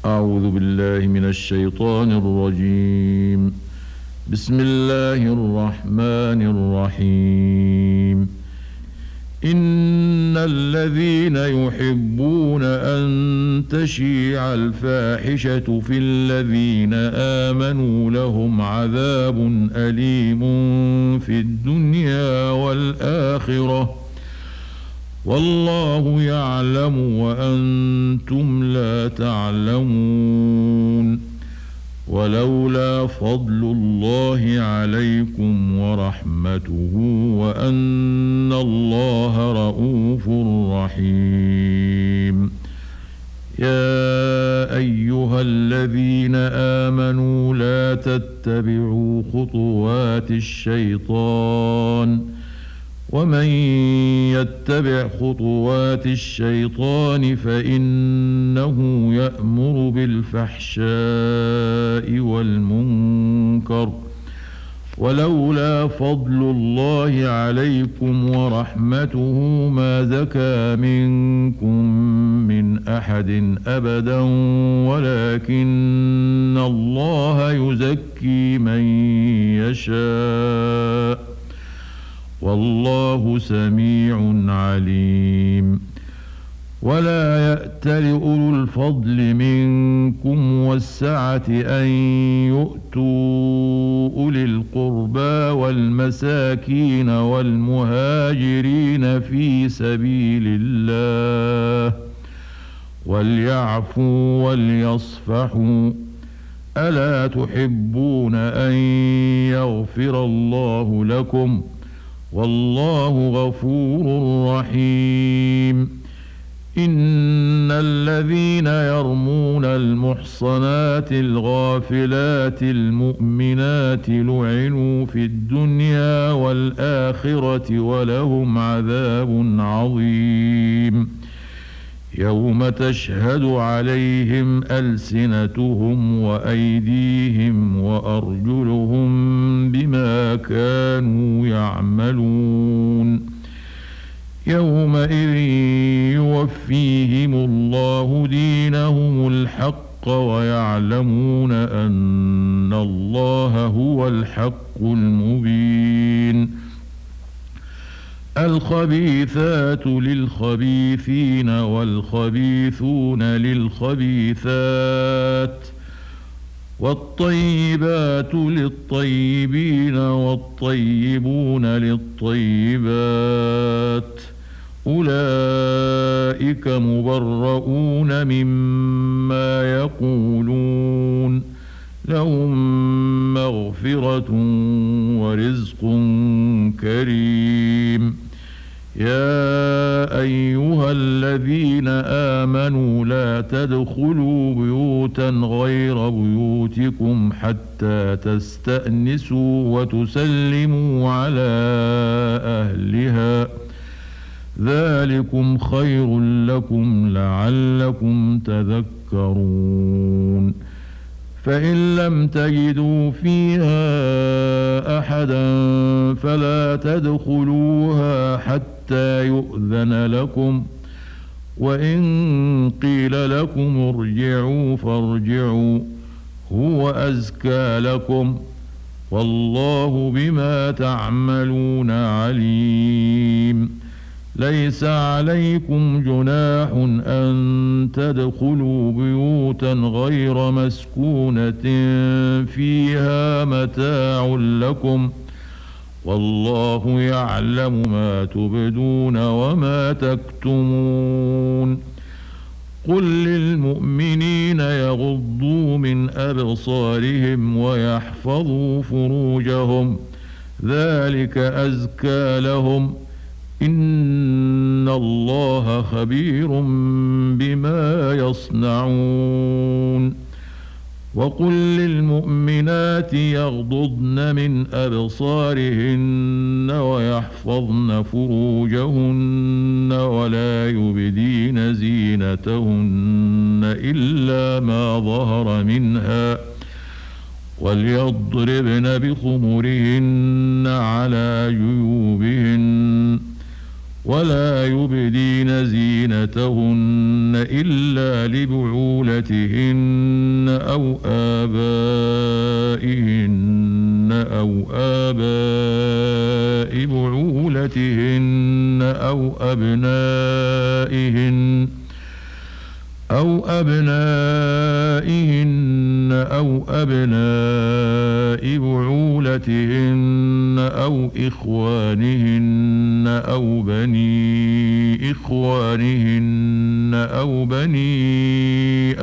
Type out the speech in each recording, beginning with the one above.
أعوذ بالله من الشيطان الرجيم. بسم الله الرحمن الرحيم. إن الذين يحبون أن تشيع الفاحشة في الذين آمنوا لهم عذاب أليم في الدنيا والآخرة والله يعلم وأنتم لا تعلمون. ولولا فضل الله عليكم ورحمته وأن الله رؤوف رحيم. يا أيها الذين آمنوا لا تتبعوا خطوات الشيطان ومن يتبع خطوات الشيطان فإنه يأمر بالفحشاء والمنكر ولولا فضل الله عليكم ورحمته ما زكى منكم من أحد أبدا ولكن الله يزكي من يشاء والله سميع عليم. ولا يأتل أولو الفضل منكم والسعة أن يؤتوا أولي القربى والمساكين والمهاجرين في سبيل الله وليعفوا وليصفحوا ألا تحبون أن يغفر الله لكم والله غفور رحيم. إن الذين يرمون المحصنات الغافلات المؤمنات لعنوا في الدنيا والآخرة ولهم عذاب عظيم. يوم تشهد عليهم ألسنتهم وأيديهم وأرجلهم بما كانوا يعملون. يومئذ يوفيهم الله دينهم الحق ويعلمون أن الله هو الحق المبين. الخبيثات للخبيثين والخبيثون للخبيثات والطيبات للطيبين والطيبون للطيبات أولئك مبرؤون مما يقولون لهم مغفرة ورزق كريم. يا أيها الذين آمنوا لا تدخلوا بيوتا غير بيوتكم حتى تستأنسوا وتسلموا على أهلها ذلكم خير لكم لعلكم تذكرون. فإن لم تجدوا فيها أحدا فلا تدخلوها حتى يؤذن لكم وإن قيل لكم ارجعوا فارجعوا هو أزكى لكم والله بما تعملون عليم. ليس عليكم جناح أن تدخلوا بيوتا غير مسكونة فيها متاع لكم والله يعلم ما تبدون وما تكتمون. قل للمؤمنين يغضوا من أبصارهم ويحفظوا فروجهم ذلك أزكى لهم إن الله خبير بما يصنعون. وقل للمؤمنات يغضضن من أبصارهن ويحفظن فروجهن ولا يبدين زينتهن إلا ما ظهر منها وليضربن بخمرهن على جيوبهن ولا يبدين زينتهن إلا لبعولتهن أو آباء بعولتهن أو أبناء بعولتهن أو إخوانهن أو بني إخوانهن أو بني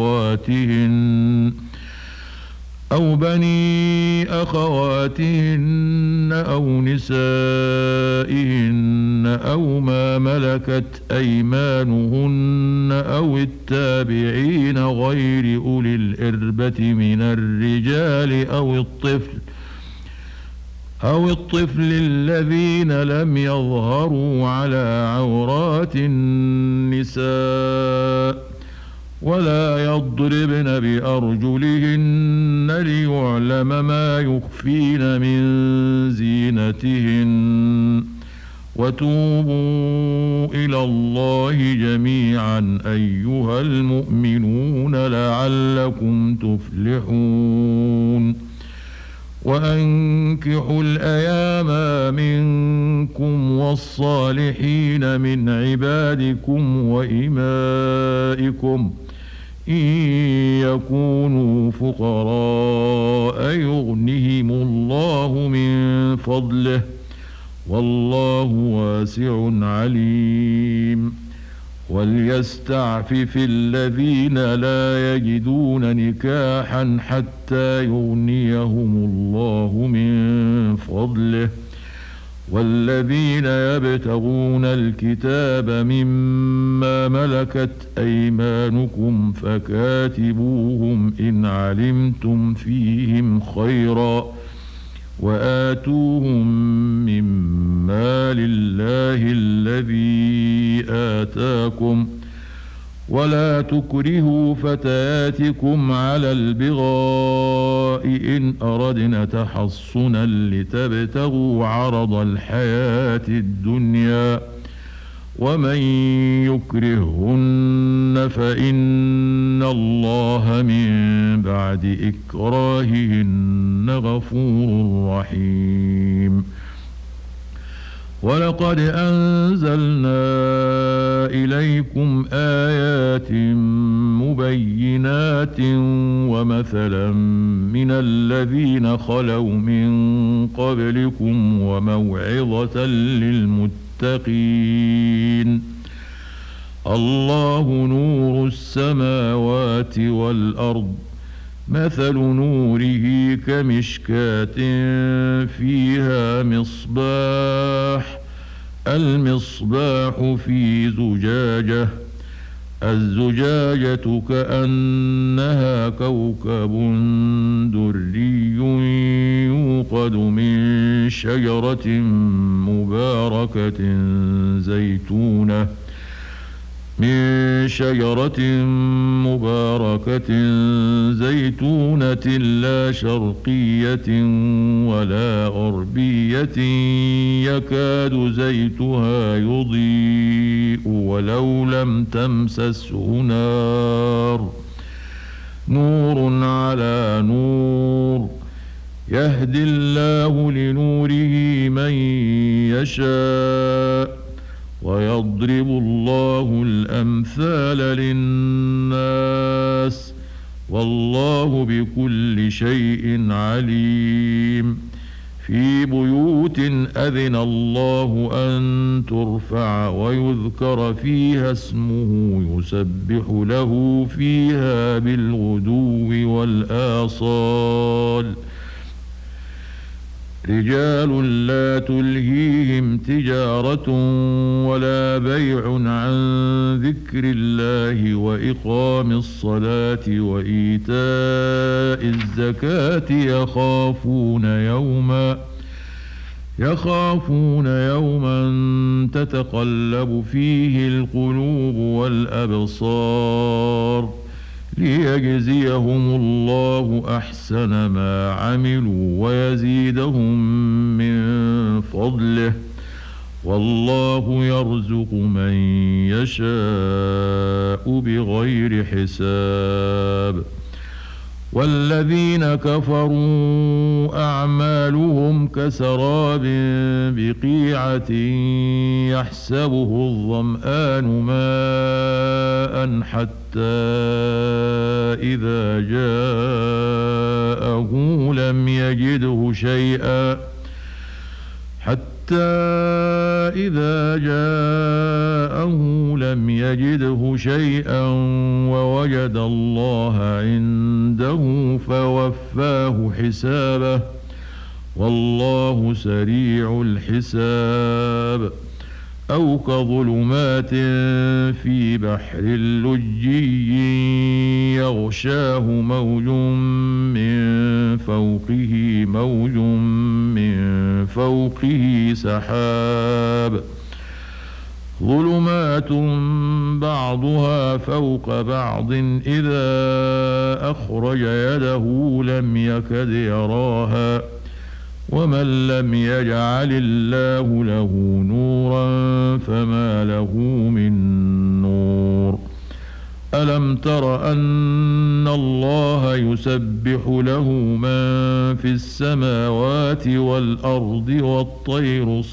أخواتهن أو نسائهن أو ما ملكت أيمانهن أو التابعين غير أولي الإربة من الرجال أو الطفل الذين لم يظهروا على عورات النساء ولا يضربن بأرجلهن ليعلم ما يخفين من زينتهن وتوبوا إلى الله جميعا أيها المؤمنون لعلكم تفلحون وأنكحوا الأيام منكم والصالحين من عبادكم وإمائكم إن يكونوا فقراء يغنهم الله من فضله والله واسع عليم وليستعفف الذين لا يجدون نكاحا حتى يغنيهم الله من فضله والذين يبتغون الكتاب مما ملكت أيمانكم فكاتبوهم إن علمتم فيهم خيرا وآتوهم مما لله الذي آتاكم ولا تكرهوا فتياتكم على البغاء إن أردنا تحصنا لتبتغوا عرض الحياة الدنيا ومن يكرهن فإن الله من بعد إكراههن غفور رحيم ولقد أنزلنا إليكم آيات مبينات ومثلا من الذين خلوا من قبلكم وموعظة للمتقين الله نور السماوات والأرض مثل نوره كمشكاة فيها مصباح المصباح في زجاجة الزجاجة كأنها كوكب دري يوقد من شجرة مباركة زيتونة لا شرقية ولا غربية يكاد زيتها يضيء ولو لم تمسسه نور على نور يهدي الله لنوره من يشاء ويضرب الله الأمثال للناس والله بكل شيء عليم في بيوت أذن الله أن ترفع ويذكر فيها اسمه يسبح له فيها بالغدو والآصال رجال لا تلهيهم تجارة ولا بيع عن ذكر الله وإقام الصلاة وإيتاء الزكاة يخافون يوما تتقلب فيه القلوب والأبصار ليجزيهم الله أحسن ما عملوا ويزيدهم من فضله والله يرزق من يشاء بغير حساب. والذين كفروا أعمالهم كسراب بقيعة يحسبه الظمآن ماء حتى إذا جاءه لم يجده شيئا ووجد الله عنده فوفاه حسابه والله سريع الحساب. أو كظلمات في بحر لجي يغشاه موج من فوقه سحاب ظلمات بعضها فوق بعض إذا أخرج يده لم يكد يراها ومن لم يجعل الله له نورا فما له من نور. ألم تر أن الله يسبح له من في السماوات والأرض والطير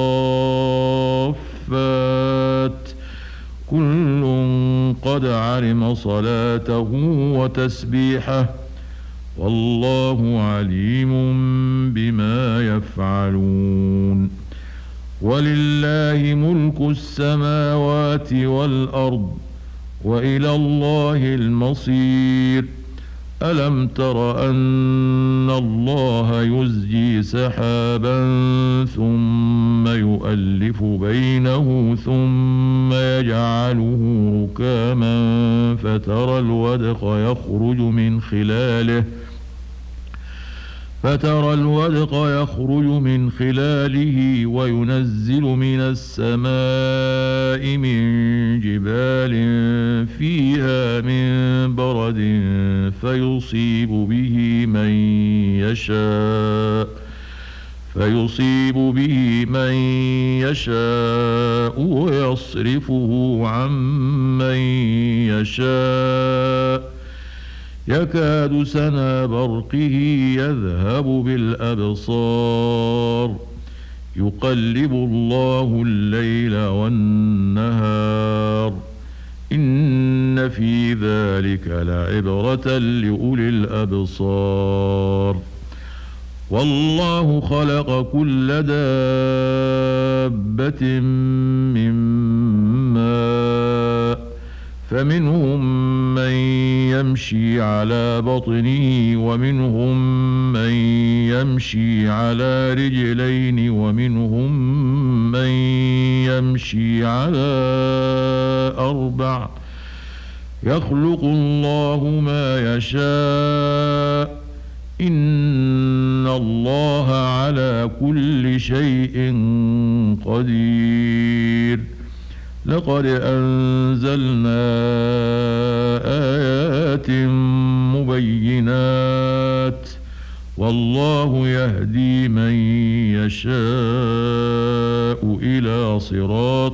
صافات كل قد علم صلاته وتسبيحه والله عليم بما يفعلون. ولله ملك السماوات والأرض وإلى الله المصير. ألم تر أن الله يزجي سحابا ثم يؤلف بينه ثم يجعله ركاما فترى الودق يخرج من خلاله وينزل من السماء من جبال فيها من برد فيصيب به من يشاء ويصرفه عن من يشاء يكاد سنا برقه يذهب بالأبصار يقلب الله الليل والنهار إن في ذلك لعبرة لأولي الأبصار. والله خلق كل دابة من ماء فمنهم من يمشي على بطنه ومنهم من يمشي على رجلين ومنهم من يمشي على أربع يخلق الله ما يشاء إن الله على كل شيء قدير. لقد أنزلنا آيات مبينات والله يهدي من يشاء إلى صراط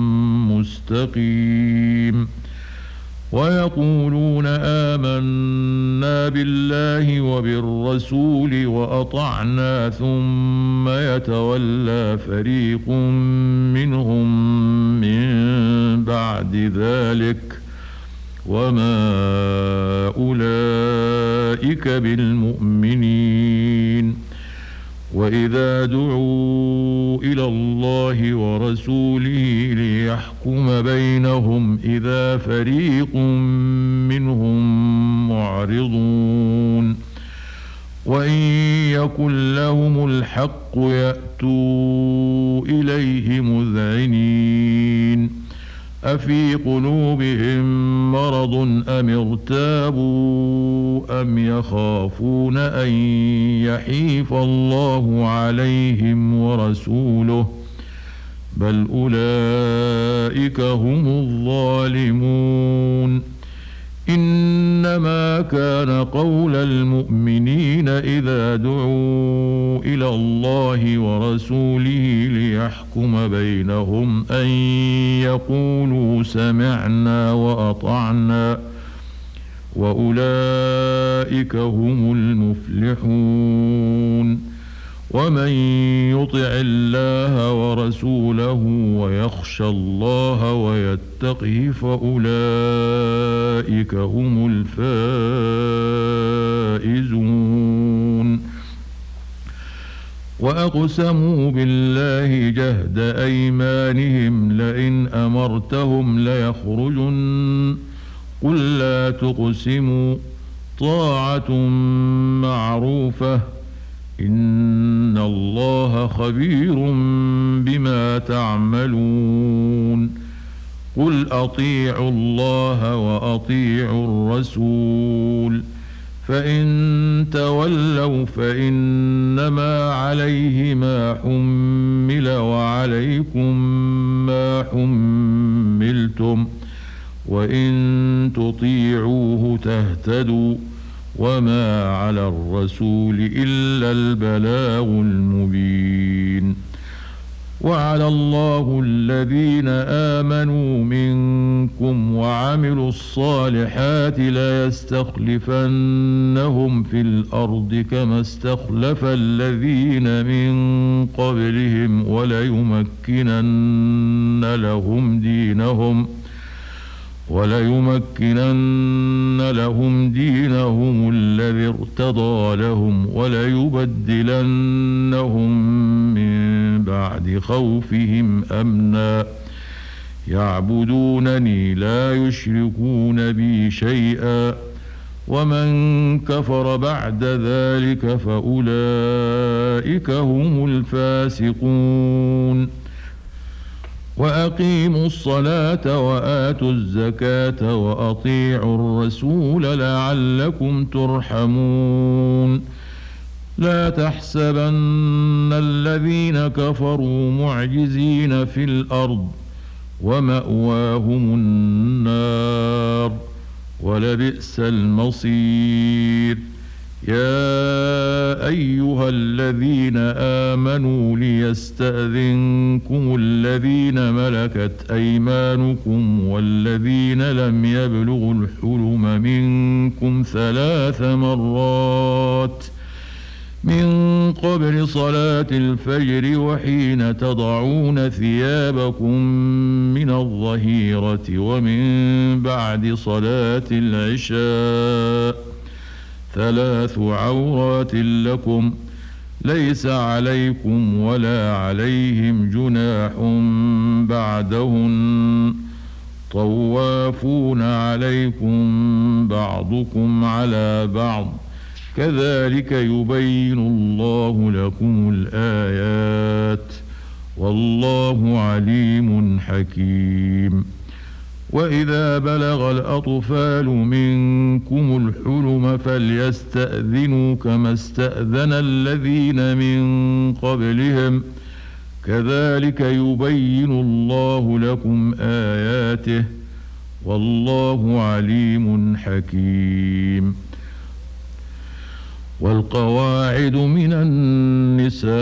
مستقيم. ويقولون آمنا بالله وبالرسول وأطعنا ثم يتولى فريق منهم من بعد ذلك وما أولئك بالمؤمنين. وإذا دعوا إلى الله ورسوله ليحكم بينهم إذا فريق منهم معرضون وإن يكن لهم الحق يأتوا إليه مذعنين. أفي قلوبهم مرض أم ارتابوا أم يخافون أن يحيف الله عليهم ورسوله بل أولئك هم الظالمون. إنما كان قول المؤمنين إذا دعوا إلى الله ورسوله ليحكم بينهم أن يقولوا سمعنا وأطعنا وأولئك هم المفلحون ومن يطع الله ورسوله ويخشى الله ويتقه فأولئك هم الفائزون وأقسموا بالله جهد أيمانهم لئن أمرتهم ليخرجن قل لا تقسموا طاعة معروفة إن الله خبير بما تعملون قل أطيعوا الله وأطيعوا الرسول فإن تولوا فإنما عليه ما حمل وعليكم ما حملتم وإن تطيعوه تهتدوا وما على الرسول إلا البلاغ المبين وعلى الله الذين آمنوا منكم وعملوا الصالحات ليستخلفنهم في الأرض كما استخلف الذين من قبلهم وليمكنن لهم دينهم الذي ارتضى لهم وليبدلنهم من بعد خوفهم أمنا يعبدونني لا يشركون بي شيئا ومن كفر بعد ذلك فأولئك هم الفاسقون وأقيموا الصلاة وآتوا الزكاة وأطيعوا الرسول لعلكم ترحمون لا تحسبن الذين كفروا معجزين في الأرض ومأواهم النار ولبئس المصير يا أيها الذين آمنوا ليستأذنكم الذين ملكت أيمانكم والذين لم يبلغوا الحلم منكم 3 مرات من قبل صلاة الفجر وحين تضعون ثيابكم من الظهيرة ومن بعد صلاة العشاء 3 عورات لكم ليس عليكم ولا عليهم جناح بعدهن طوافون عليكم بعضكم على بعض كذلك يبين الله لكم الآيات والله عليم حكيم وإذا بلغ الأطفال منكم الحلم فليستأذنوا كما استأذن الذين من قبلهم كذلك يبين الله لكم آياته والله عليم حكيم والقواعد من النساء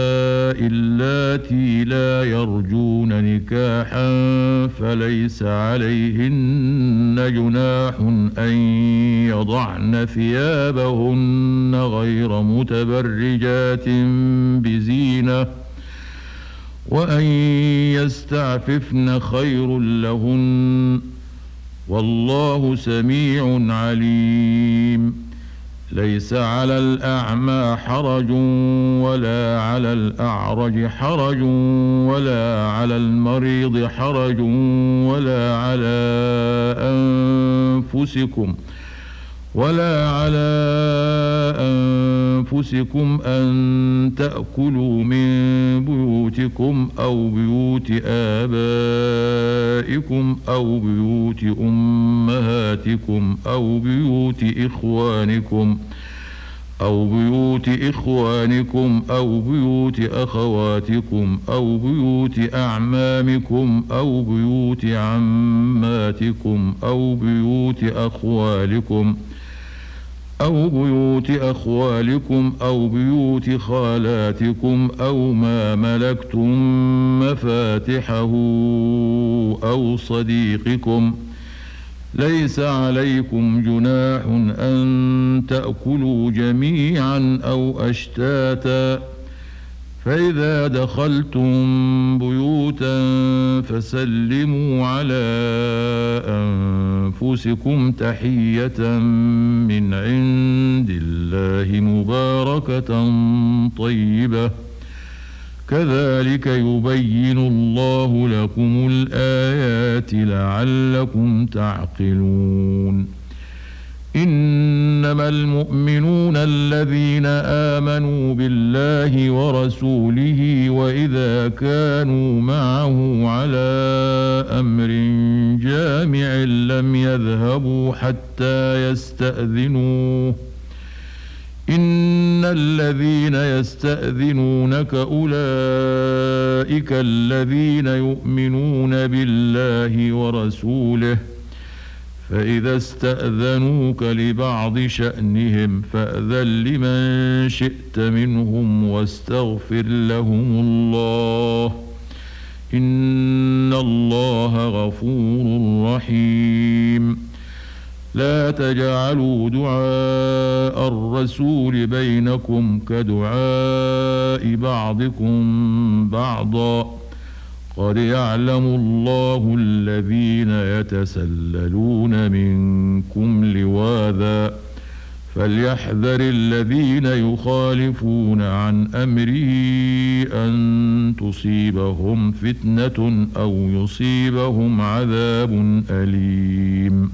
اللاتي لا يرجون نكاحا فليس عليهن جناح أن يضعن ثيابهن غير متبرجات بزينة وأن يستعففن خير لهن والله سميع عليم ليس على الأعمى حرج ولا على الأعرج حرج ولا على المريض حرج ولا على أنفسكم أن تأكلوا من بيوتكم أو بيوت آبائكم أو بيوت أمهاتكم أو بيوت إخوانكم أو بيوت إخوانكم أو بيوت أخواتكم أو بيوت أعمامكم أو بيوت عماتكم أو بيوت أخوالكم أو بيوت خالاتكم أو ما ملكتم مفاتحه أو صديقكم. ليس عليكم جناح أن تأكلوا جميعا أو أشتاتا، فإذا دخلتم بيوتا فسلموا على أنفسكم تحية من عند الله مباركة طيبة، كذلك يبين الله لكم الآيات لعلكم تعقلون. إنما المؤمنون الذين آمنوا بالله ورسوله وإذا كانوا معه على أمر جامع لم يذهبوا حتى يستأذنوه. إن الذين يستأذنونك أولئك الذين يؤمنون بالله ورسوله، فإذا استأذنوك لبعض شأنهم فأذن لمن شئت منهم واستغفر لهم الله، إن الله غفور رحيم. لا تجعلوا دعاء الرسول بينكم كدعاء بعضكم بعضا، قد يعلم الله الذين يتسللون منكم لواذا، فليحذر الذين يخالفون عن أمره أن تصيبهم فتنة أو يصيبهم عذاب أليم.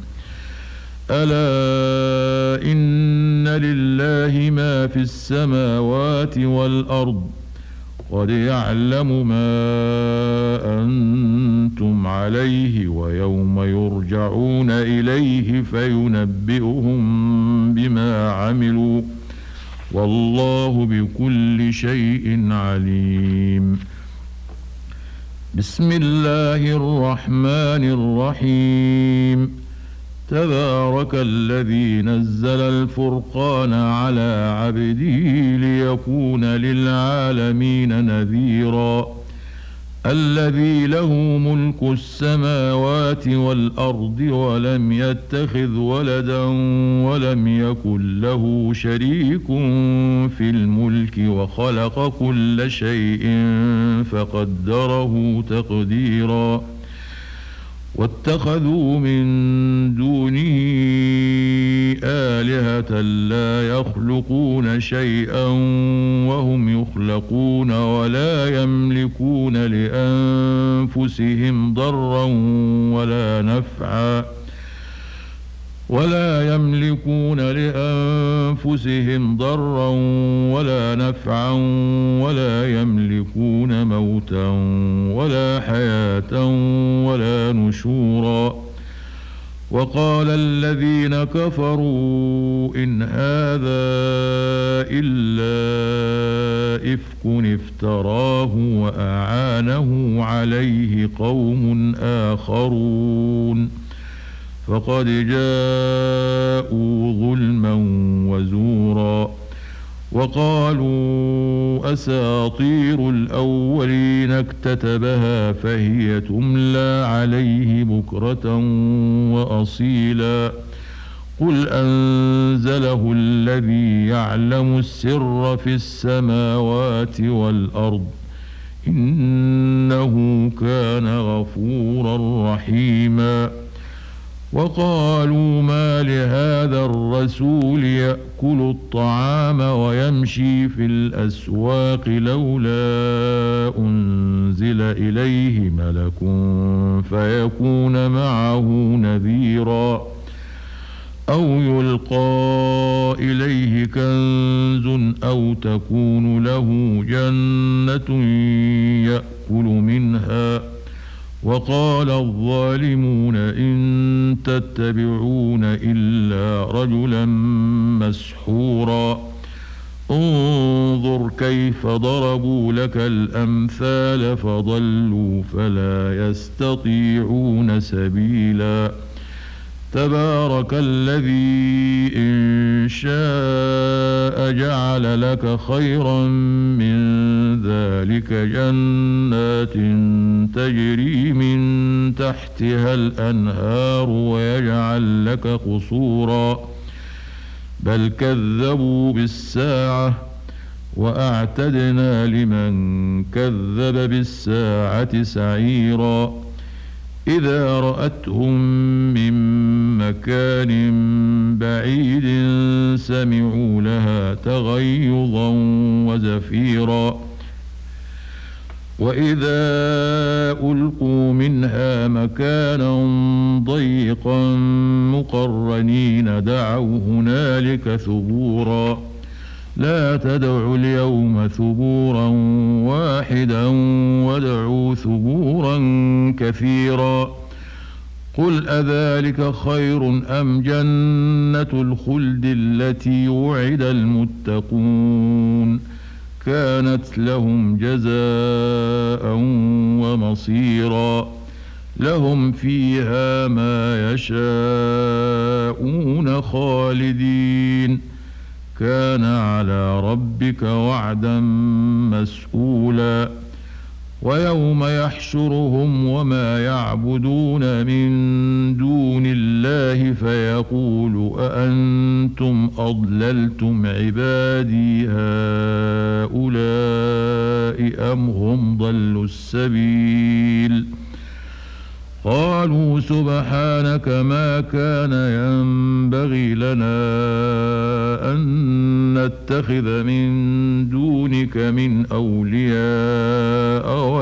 ألا إن لله ما في السماوات والأرض، قد يعلم ما أنتم عليه ويوم يرجعون إليه فينبئهم بما عملوا، والله بكل شيء عليم. بسم الله الرحمن الرحيم. تبارك الذي نزل الفرقان على عبده ليكون للعالمين نذيرا، الذي له ملك السماوات والأرض ولم يتخذ ولدا ولم يكن له شريك في الملك وخلق كل شيء فقدره تقديرا. واتخذوا من دونه آلهة لا يخلقون شيئا وهم يخلقون ولا يملكون لأنفسهم ضرا ولا نفعا ولا يملكون موتا ولا حياة ولا نشورا. وقال الذين كفروا إن هذا إلا إفك افتراه وأعانه عليه قوم آخرون، فقد جاءوا ظلما وزورا. وقالوا أساطير الأولين اكتتبها فهي تملى عليه بكرة وأصيلا. قل أنزله الذي يعلم السر في السماوات والأرض، إنه كان غفورا رحيما. وقالوا ما لهذا الرسول يأكل الطعام ويمشي في الأسواق لولا أنزل إليه ملك فيكون معه نذيرا، أو يلقى إليه كنز أو تكون له جنة يأكل منها. وقال الظالمون إن تتبعون إلا رجلا مسحورا. انظر كيف ضربوا لك الأمثال فضلوا فلا يستطيعون سبيلا تبارك الذي إن شاء جعل لك خيرا من ذلك جنات تجري من تحتها الأنهار ويجعل لك قصورا بل كذبوا بالساعة وأعتدنا لمن كذب بالساعة سعيرا إذا رأتهم من مكان بعيد سمعوا لها تغيظا وزفيرا وإذا ألقوا منها مكانا ضيقا مقرنين دعوا هنالك ثبورا لا تدعوا اليوم ثبورا واحدا وادعوا ثبورا كثيرا قل أذلك خير أم جنة الخلد التي وعد المتقون كانت لهم جزاء ومصيرا لهم فيها ما يشاءون خالدين كان على ربك وعدا مسئولا ويوم يحشرهم وما يعبدون من دون الله فيقول أأنتم أضللتم عبادي هؤلاء أم هم ضلوا السبيل قالوا سبحانك ما كان ينبغي لنا أن نتخذ من دونك من أولياء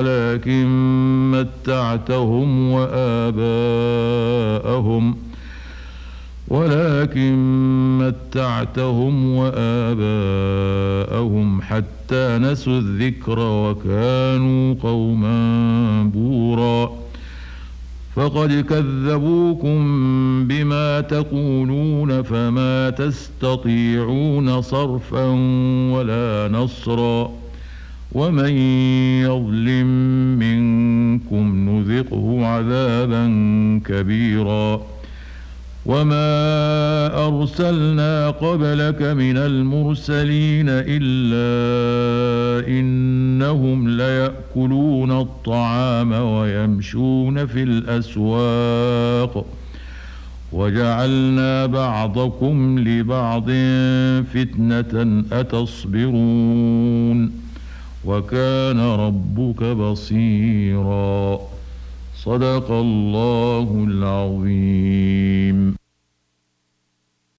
ولكن متعتهم وآباءهم حتى نسوا الذكر وكانوا قوما بورا فقد كذبوكم بما تقولون فما تستطيعون صرفا ولا نصرا ومن يظلم منكم نذقه عذابا كبيرا وما أرسلنا قبلك من المرسلين إلا إنهم ليأكلون الطعام ويمشون في الأسواق وجعلنا بعضكم لبعض فتنة أتصبرون وكان ربك بصيرا صدق الله العظيم.